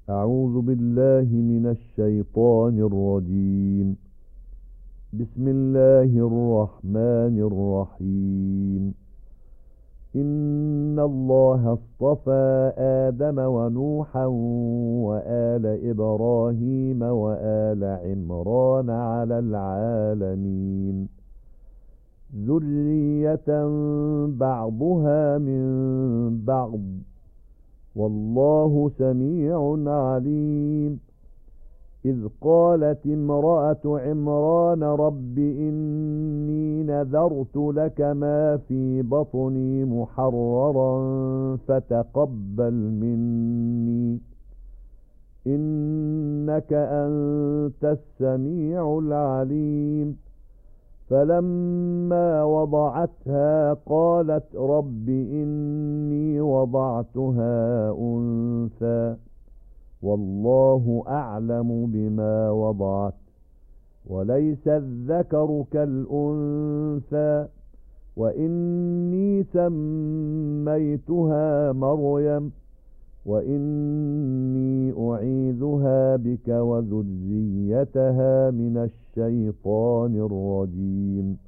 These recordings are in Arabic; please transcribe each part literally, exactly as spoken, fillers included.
أعوذ بالله من الشيطان الرجيم. بسم الله الرحمن الرحيم. إن الله اصطفى آدم ونوحا وآل إبراهيم وآل عمران على العالمين ذرية بعضها من بعض، والله سميع عليم. إذ قالت امرأة عمران رب إني نذرت لك ما في بطني محررا فتقبل مني إنك أنت السميع العليم. فلما وضعتها قالت رب إني وضعتها أنثى والله أعلم بما وضعت وليس الذكر كالأنثى وإني سميتها مريم وإني أعيذها بك وذريتها من الشيطان الرجيم.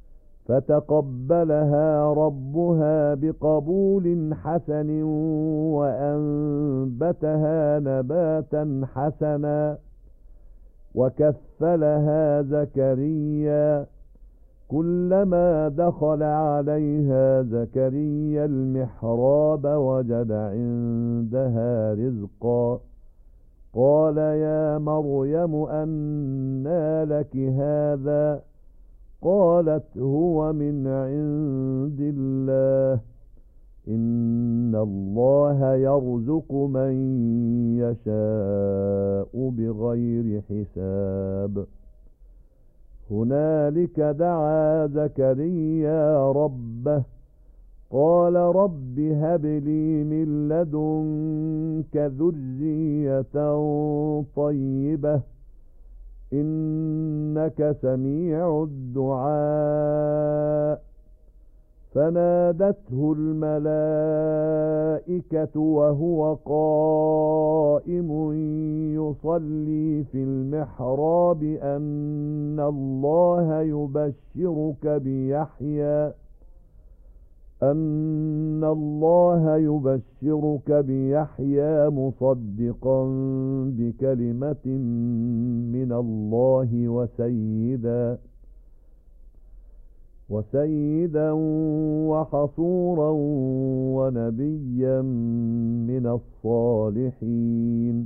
فتقبلها ربها بقبول حسن وأنبتها نباتا حسنا وكفلها زكريا. كلما دخل عليها زكريا المحراب وجد عندها رزقا قال يا مريم أنى لك هذا؟ قالت هو من عند الله إن الله يرزق من يشاء بغير حساب. هنالك دعا زكريا ربه قال رب هب لي من لدنك ذرية طيبة إنك سميع الدعاء. فنادته الملائكة وهو قائم يصلي في المحراب أن الله يبشرك بيحيى أن الله يبشرك بيحيى مصدقا بكلمة من الله وسيدا وسيدا وحصورا ونبيا من الصالحين.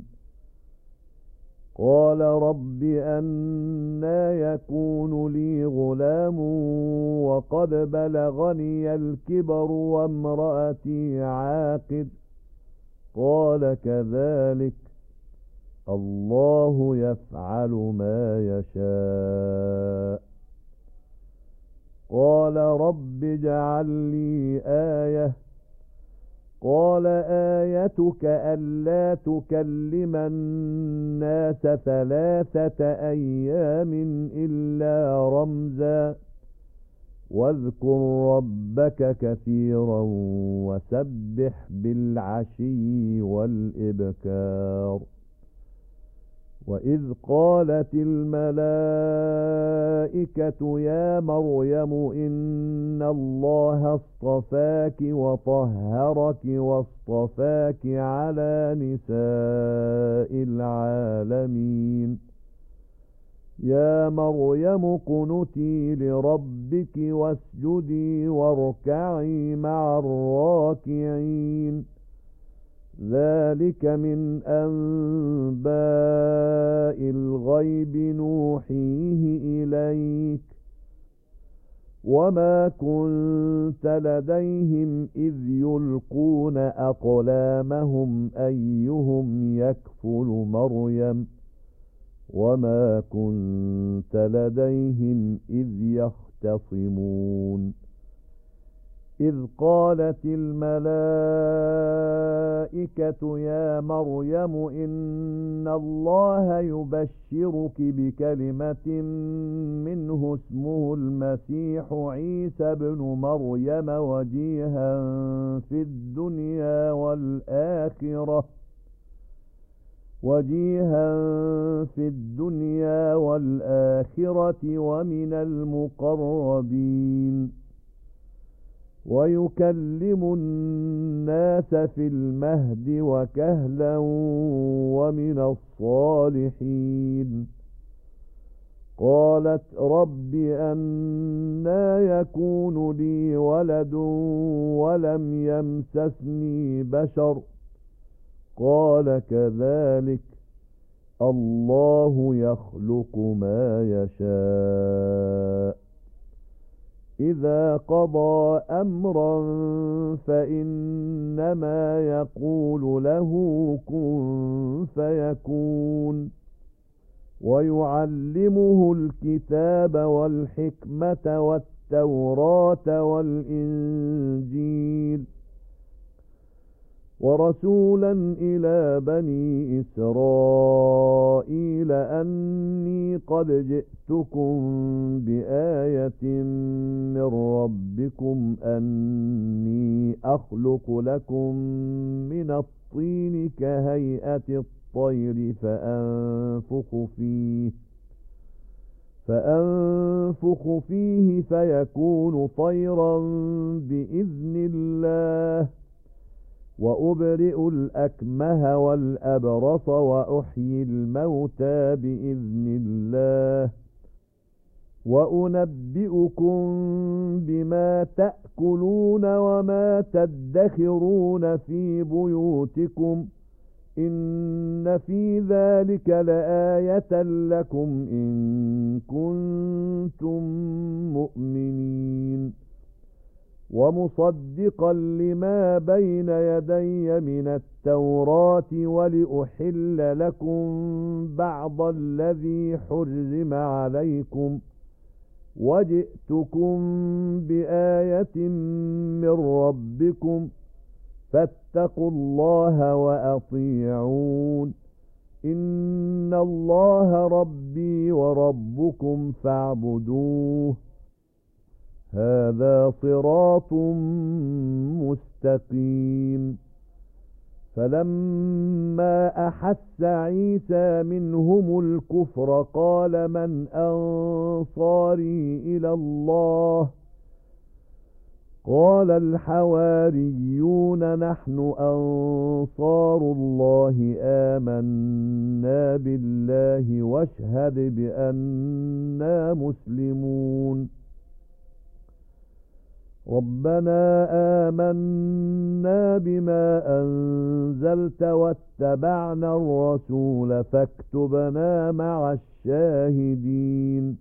قال رب أنى يكون لي غلام وقد بلغني الكبر وامرأتي عاقر؟ قال كذلك الله يفعل ما يشاء. قال رب اجعل لي آية. قال آيتك ألا تكلم الناس ثلاثة أيام إلا رمزا واذكر ربك كثيرا وسبح بالعشي والإبكار. وإذ قالت الملائكة يا مريم إن الله اصطفاك وطهرك واصطفاك على نساء العالمين. يا مريم اقنتي لربك واسجدي واركعي مع الراكعين. ذلك من أنباء الغيب نوحيه إليك وما كنت لديهم إذ يلقون أقلامهم أيهم يكفل مريم وما كنت لديهم إذ يختصمون. إذ قالت الملائكة يا مريم إن الله يبشرك بكلمة منه اسمه المسيح عيسى ابن مريم وجيها في الدنيا والآخرة وجيها في الدنيا والآخرة ومن المقربين ويكلم الناس في المهد وكهلا ومن الصالحين قالت رب أنى يكون لي ولد ولم يمسسني بشر قال كذلك الله يخلق ما يشاء إذا قضى أمرا فإنما يقول له كن فيكون ويعلمه الكتاب والحكمة والتوراة والإنجيل ورسولا إلى بني إسرائيل أني قد جئتكم بآية من ربكم أني أخلق لكم من الطين كهيئة الطير فأنفخ فيه فأنفخ فيه فيكون طيرا بإذن الله وأبرئ الأكمه والأبرص وأحيي الموتى بإذن الله وأنبئكم بما تأكلون وما تدخرون في بيوتكم إن في ذلك لآية لكم إن كنتم مؤمنين ومصدقا لما بين يدي من التوراة ولأحل لكم بعض الذي حرم عليكم وجئتكم بآية من ربكم فاتقوا الله وأطيعون إن الله ربي وربكم فاعبدوه هذا صراط مستقيم فلما أحس عيسى منهم الكفر قال من أنصاري إلى الله قال الحواريون نحن أنصار الله آمنا بالله واشهد بأننا مسلمون ربنا آمنا بما أنزلت واتبعنا الرسول فاكتبنا مع الشاهدين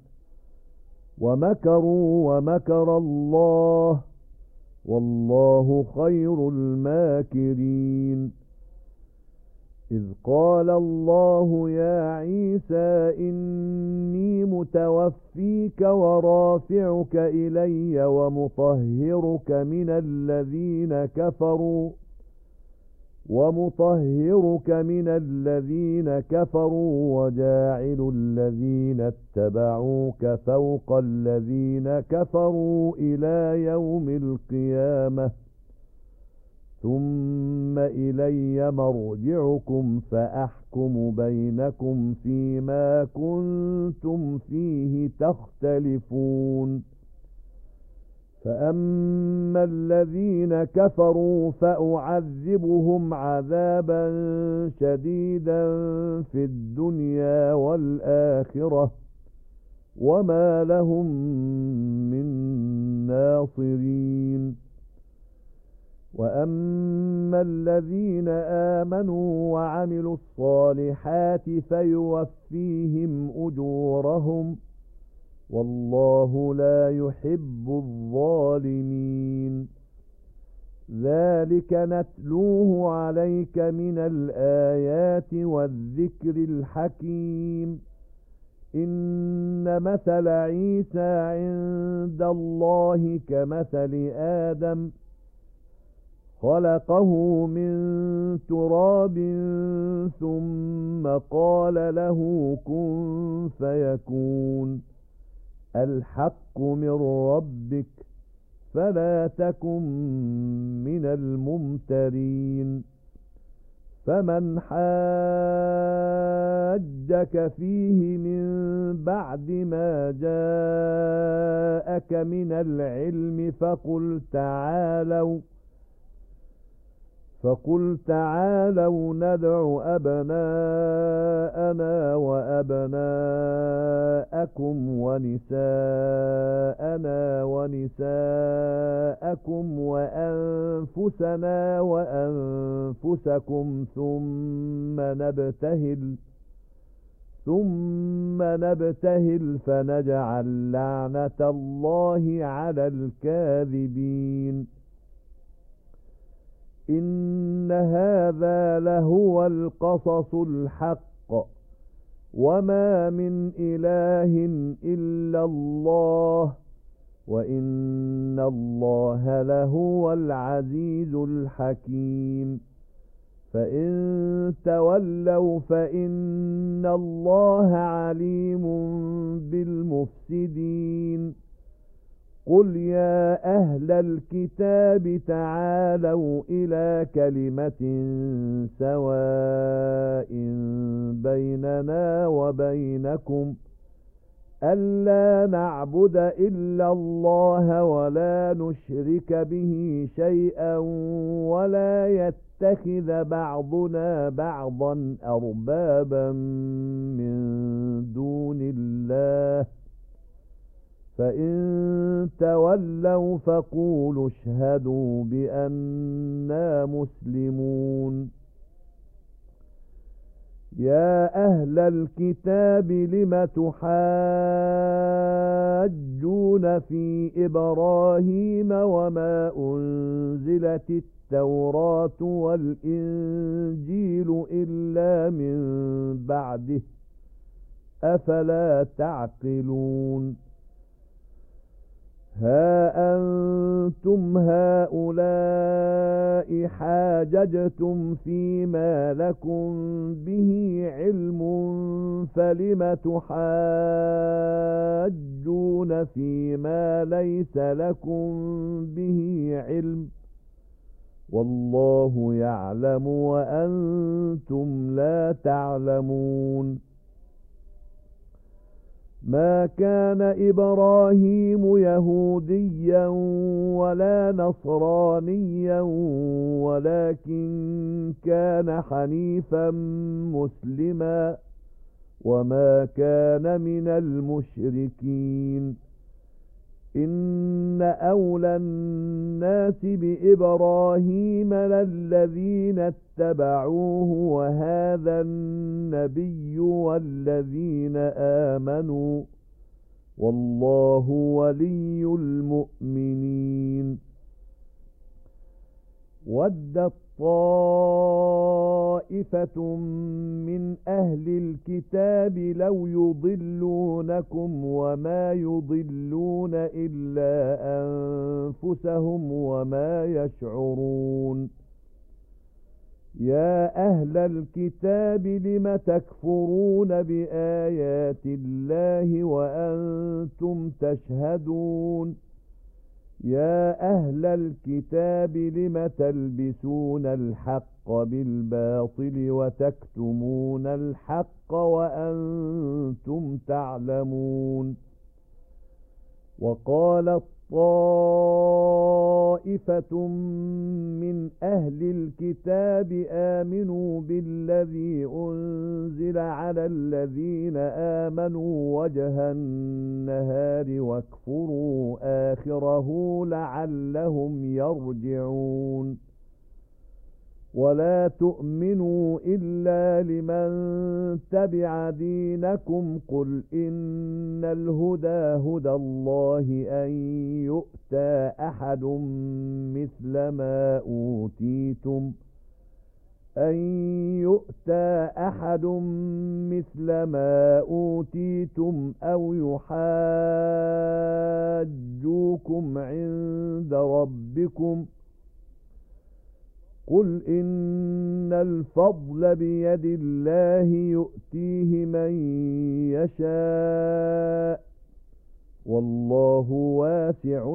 ومكروا ومكر الله والله خير الماكرين إذ قال الله يا عيسى إني متوفيك ورافعك إلي ومطهرك من الذين كفروا ومطهرك من الذين كفروا وجاعل الذين اتبعوك فوق الذين كفروا إلى يوم القيامة ثم إلي مرجعكم فأحكم بينكم فيما كنتم فيه تختلفون فأما الذين كفروا فأعذبهم عذابا شديدا في الدنيا والآخرة وما لهم من ناصرين وأما الذين آمنوا وعملوا الصالحات فيوفيهم أجورهم والله لا يحب الظالمين ذلك نتلوه عليك من الآيات والذكر الحكيم إن مثل عيسى عند الله كمثل آدم خلقه من تراب ثم قال له كن فيكون الحق من ربك فلا تكن من الممترين فمن حاجك فيه من بعد ما جاءك من العلم فقل تعالوا فقل تعالوا ندع أبناءنا وأبناءكم ونساءنا ونساءكم وأنفسنا وأنفسكم ثم نبتهل ثم نبتهل فنجعل لعنة الله على الكاذبين إن هذا لهو القصص الحق وما من إله إلا الله وإن الله لهو العزيز الحكيم فإن تولوا فإن الله عليم بالمفسدين قل يا أهل الكتاب تعالوا إلى كلمة سواء بيننا وبينكم ألا نعبد إلا الله ولا نشرك به شيئا ولا يتخذ بعضنا بعضا أربابا من دون الله فإن تولوا فقولوا اشهدوا بأننا مسلمون يا أهل الكتاب لم تحاجون في إبراهيم وما أنزلت التوراة والإنجيل إلا من بعده أفلا تعقلون ها أنتم هؤلاء حاججتم فيما لكم به علم فلم تحاجون فيما ليس لكم به علم والله يعلم وأنتم لا تعلمون ما كان إبراهيم يهوديا ولا نصرانيا ولكن كان حنيفا مسلما وما كان من المشركين إن أولى الناس بإبراهيم للذين اتبعوه وهذا النبي والذين آمنوا والله ولي المؤمنين ودت طائفة من أهل الكتاب لو يضلونكم وما يضلون إلا أنفسهم وما يشعرون يا أهل الكتاب لم تكفرون بآيات الله وأنتم تشهدون يا أهل الكتاب لم تلبسون الحق بالباطل وتكتمون الحق وأنتم تعلمون وقالت طائفة من أهل الكتاب آمنوا بالذي أنزل على الذين آمنوا وجه النهار واكفروا آخره لعلهم يرجعون ولا تؤمنوا إلا لمن تبع دينكم قل إن الهدى هدى الله أن يؤتى أحد مثل ما أوتيتم أن يؤتى أحد مثل ما أوتيتم أو يحاجوكم عند ربكم قل إن الفضل بيد الله يؤتيه من يشاء والله واسع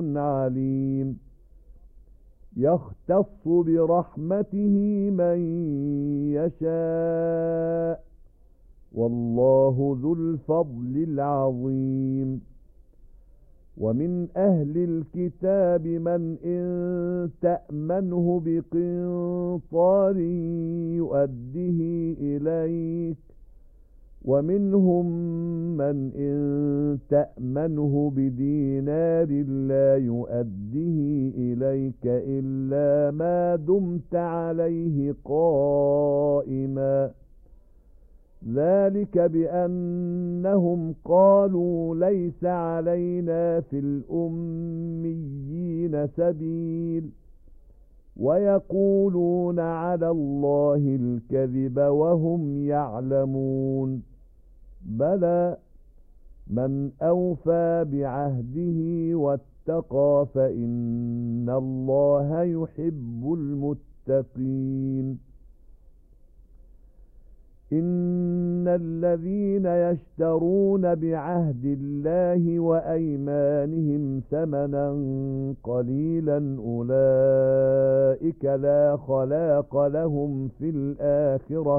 عليم يختص برحمته من يشاء والله ذو الفضل العظيم ومن أهل الكتاب من إن تأمنه بقنطار يؤده إليك ومنهم من إن تأمنه بدينار لا يؤده إليك إلا ما دمت عليه قائما ذلك بأنهم قالوا ليس علينا في الأميين سبيل ويقولون على الله الكذب وهم يعلمون بلى من أوفى بعهده واتقى فإن الله يحب المتقين إن الذين يشترون بعهد الله وأيمانهم ثمنا قليلا أولئك لا خلاق لهم في الآخرة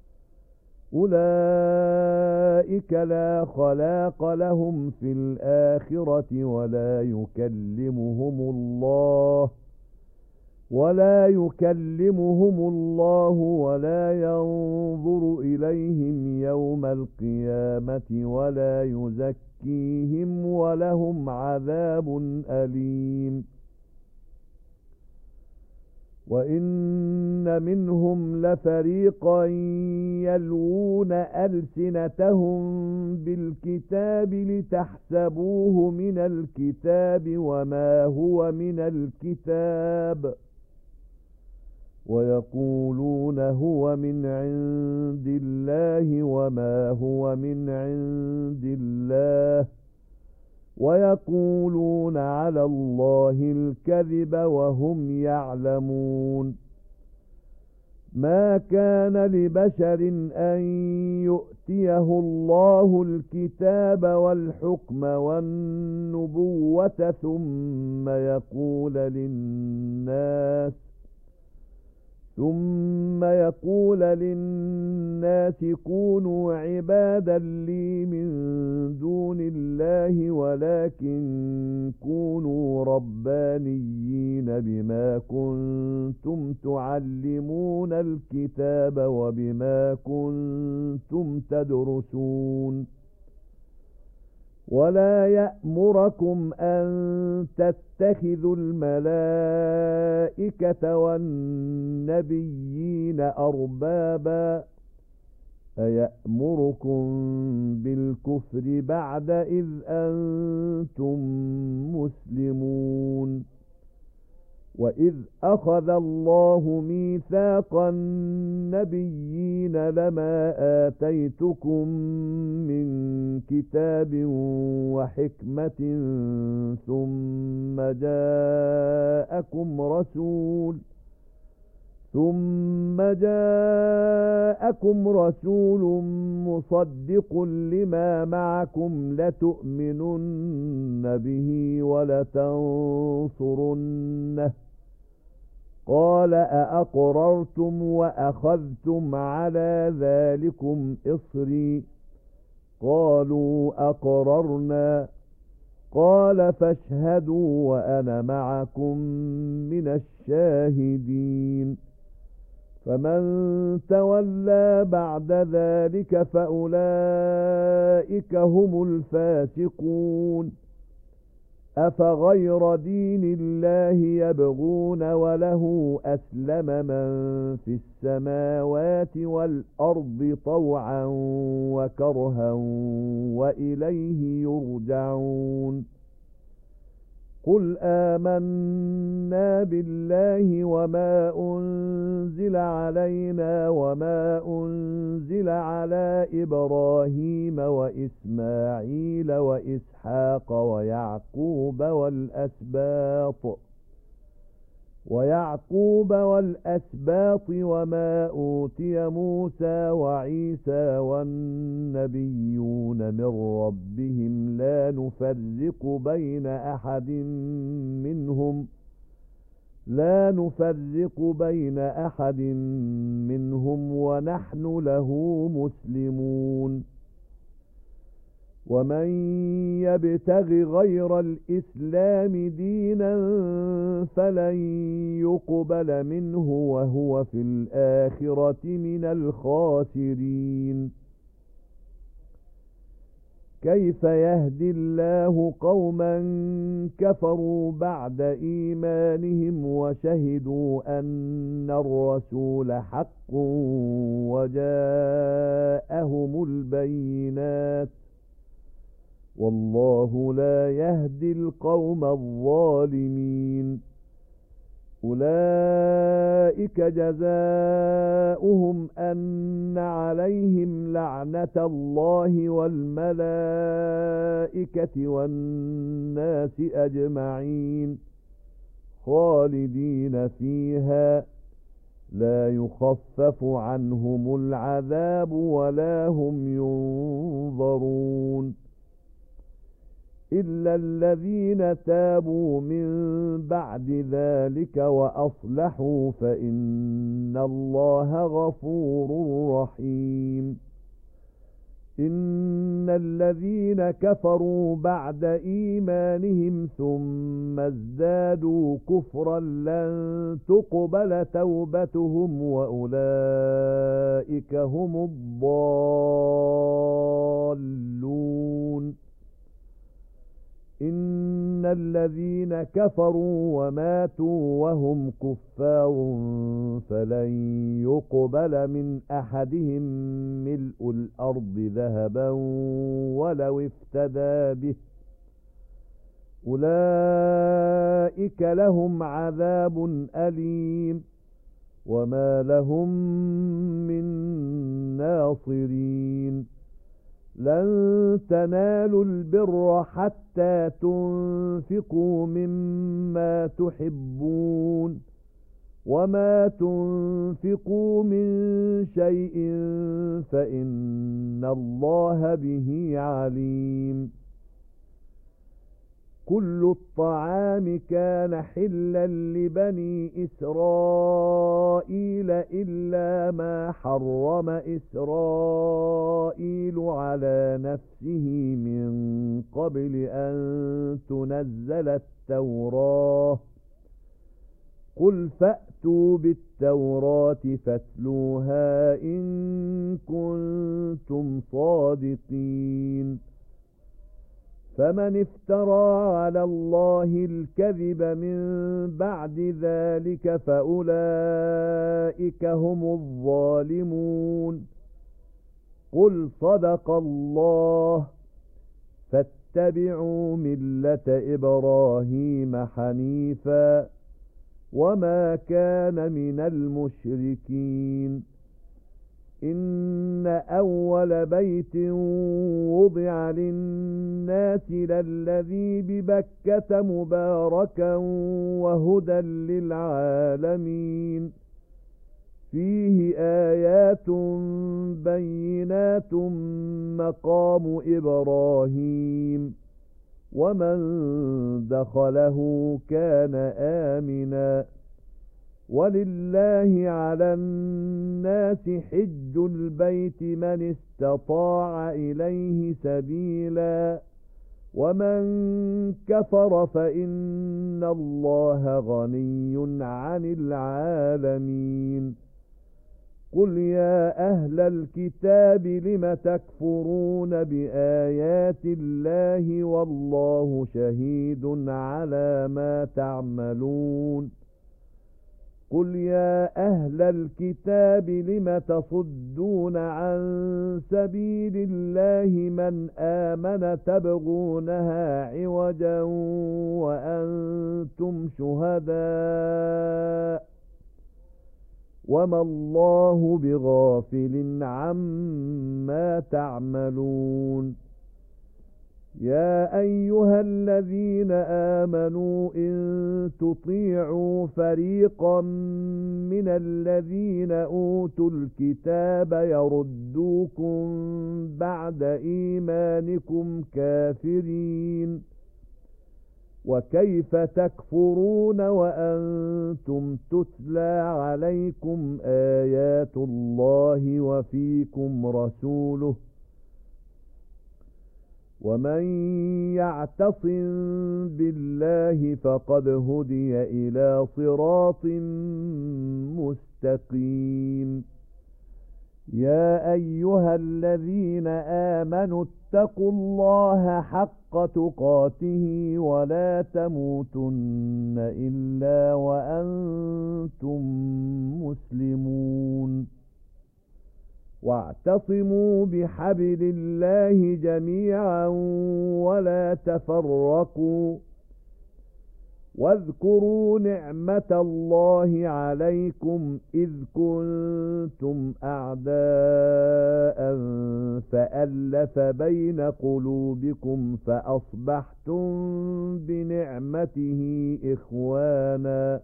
أولئك لا خلاق لهم في الآخرة ولا يكلمهم الله ولا يكلمهم الله ولا ينظر إليهم يوم القيامة ولا يزكيهم ولهم عذاب أليم وإن منهم لفريقا يلوون ألسنتهم بالكتاب لتحسبوه من الكتاب وما هو من الكتاب ويقولون هو من عند الله وما هو من عند الله ويقولون على الله الكذب وهم يعلمون ما كان لبشر أن يؤتيه الله الكتاب والحكم والنبوة ثم يقول للناس ثم يقول للناس كونوا عبادا لي من دون الله ولكن كونوا ربانيين بما كنتم تعلمون الكتاب وبما كنتم تدرسون ولا يأمركم أن تتخذوا الملائكة والنبيين أربابا أيأمركم بالكفر بعد إذ أنتم مسلمون وإذ أخذ الله ميثاق النبيين لما آتيتكم من كتاب وحكمة ثم جاءكم رسول ثم جاءكم رسول مصدق لما معكم لتؤمنن به ولتنصرنه قال أأقررتم وأخذتم على ذلكم إصري قالوا أقررنا قال فاشهدوا وأنا معكم من الشاهدين فمن تولى بعد ذلك فأولئك هم الفاسقون أفغير دين الله يبغون وله أسلم من في السماوات والأرض طوعا وكرها وإليه يرجعون قل آمنا بالله وما أنزل علينا وما أنزل على إبراهيم وإسماعيل وإسحاق ويعقوب والأسباط ويعقوب والأسباط وما أوتي موسى وعيسى والنبيون من ربهم لا نفرق بين أحد منهم لا نفرق بين أحد منهم ونحن له مسلمون. ومن يبتغ غير الإسلام دينا فلن يقبل منه وهو في الآخرة من الخاسرين. كيف يهدي الله قوما كفروا بعد إيمانهم وشهدوا أن الرسول حق وجاءهم البينات والله لا يهدي القوم الظالمين. أولئك جزاؤهم أن عليهم لعنة الله والملائكة والناس أجمعين خالدين فيها لا يخفف عنهم العذاب ولا هم ينظرون. إلا الذين تابوا من بعد ذلك وأصلحوا فإن الله غفور رحيم. إن الذين كفروا بعد إيمانهم ثم ازدادوا كفرا لن تقبل توبتهم وأولئك هم الضالون. إن الذين كفروا وماتوا وهم كفار فلن يقبل من أحدهم ملء الأرض ذهبا ولو افتدى به أولئك لهم عذاب أليم وما لهم من ناصرين. لن تنالوا البر حتى تنفقوا مما تحبون وما تنفقوا من شيء فإن الله به عليم. كل الطعام كان حلا لبني إسرائيل إلا ما حرم إسرائيل على نفسه من قبل أن تنزل التوراة. قل فأتوا بالتوراة فاتلوها إن كنتم صادقين. فمن افترى على الله الكذب من بعد ذلك فأولئك هم الظالمون. قل صدق الله فاتبعوا ملة إبراهيم حنيفا وما كان من المشركين. إن أول بيت وضع للناس للذي ببكة مباركا وهدى للعالمين فيه آيات بينات مقام إبراهيم ومن دخله كان آمنا ولله على الناس حج البيت من استطاع إليه سبيلا ومن كفر فإن الله غني عن العالمين. قل يا أهل الكتاب لم تكفرون بآيات الله والله شهيد على ما تعملون. قل يا أهل الكتاب لم تصدون عن سبيل الله من آمن تبغونها عوجا وأنتم شهداء وما الله بغافل عما تعملون. يا أيها الذين آمنوا إن تطيعوا فريقا من الذين أوتوا الكتاب يردوكم بعد إيمانكم كافرين وكيف تكفرون وأنتم تتلى عليكم آيات الله وفيكم رسوله ومن يعتصم بالله فقد هدي إلى صراط مستقيم يا أيها الذين آمنوا اتقوا الله حق تقاته ولا تموتن إلا وأنتم مسلمون واعتصموا بحبل الله جميعا ولا تفرقوا واذكروا نعمة الله عليكم إذ كنتم أعداء فألف بين قلوبكم فأصبحتم بنعمته إخوانا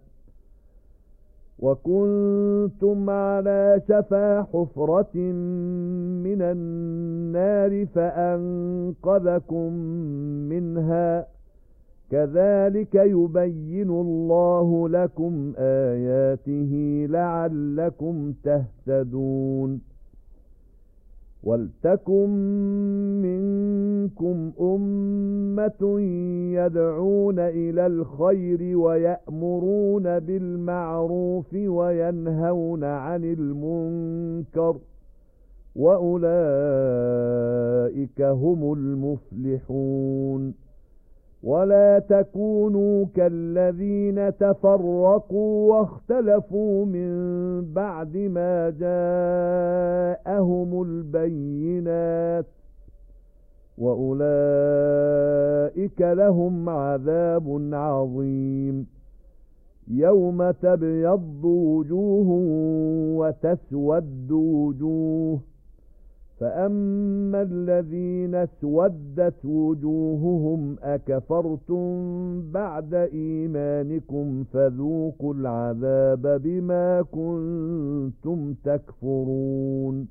وكنتم على شفا حفرة من النار فأنقذكم منها كذلك يبين الله لكم آياته لعلكم تهتدون ولتكن منكم أمة يدعون إلى الخير ويأمرون بالمعروف وينهون عن المنكر وأولئك هم المفلحون ولا تكونوا كالذين تفرقوا واختلفوا من بعد ما جاءهم البينات وأولئك لهم عذاب عظيم يوم تبيض وجوه وتسود وجوه فأما الذين اسودت وجوههم أكفرتم بعد إيمانكم فذوقوا العذاب بما كنتم تكفرون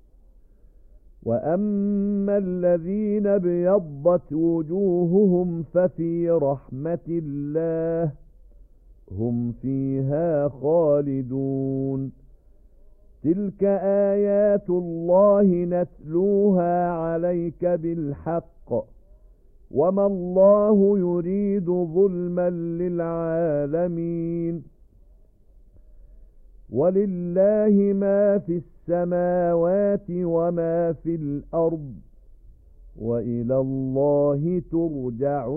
وأما الذين ابيضت وجوههم ففي رحمة الله هم فيها خالدون تلك آيات الله نتلوها عليك بالحق وما الله يريد ظلما للعالمين ولله ما في السماوات وما في الأرض وإلى الله ترجع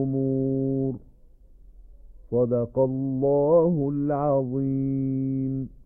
الأمور صدق الله العظيم.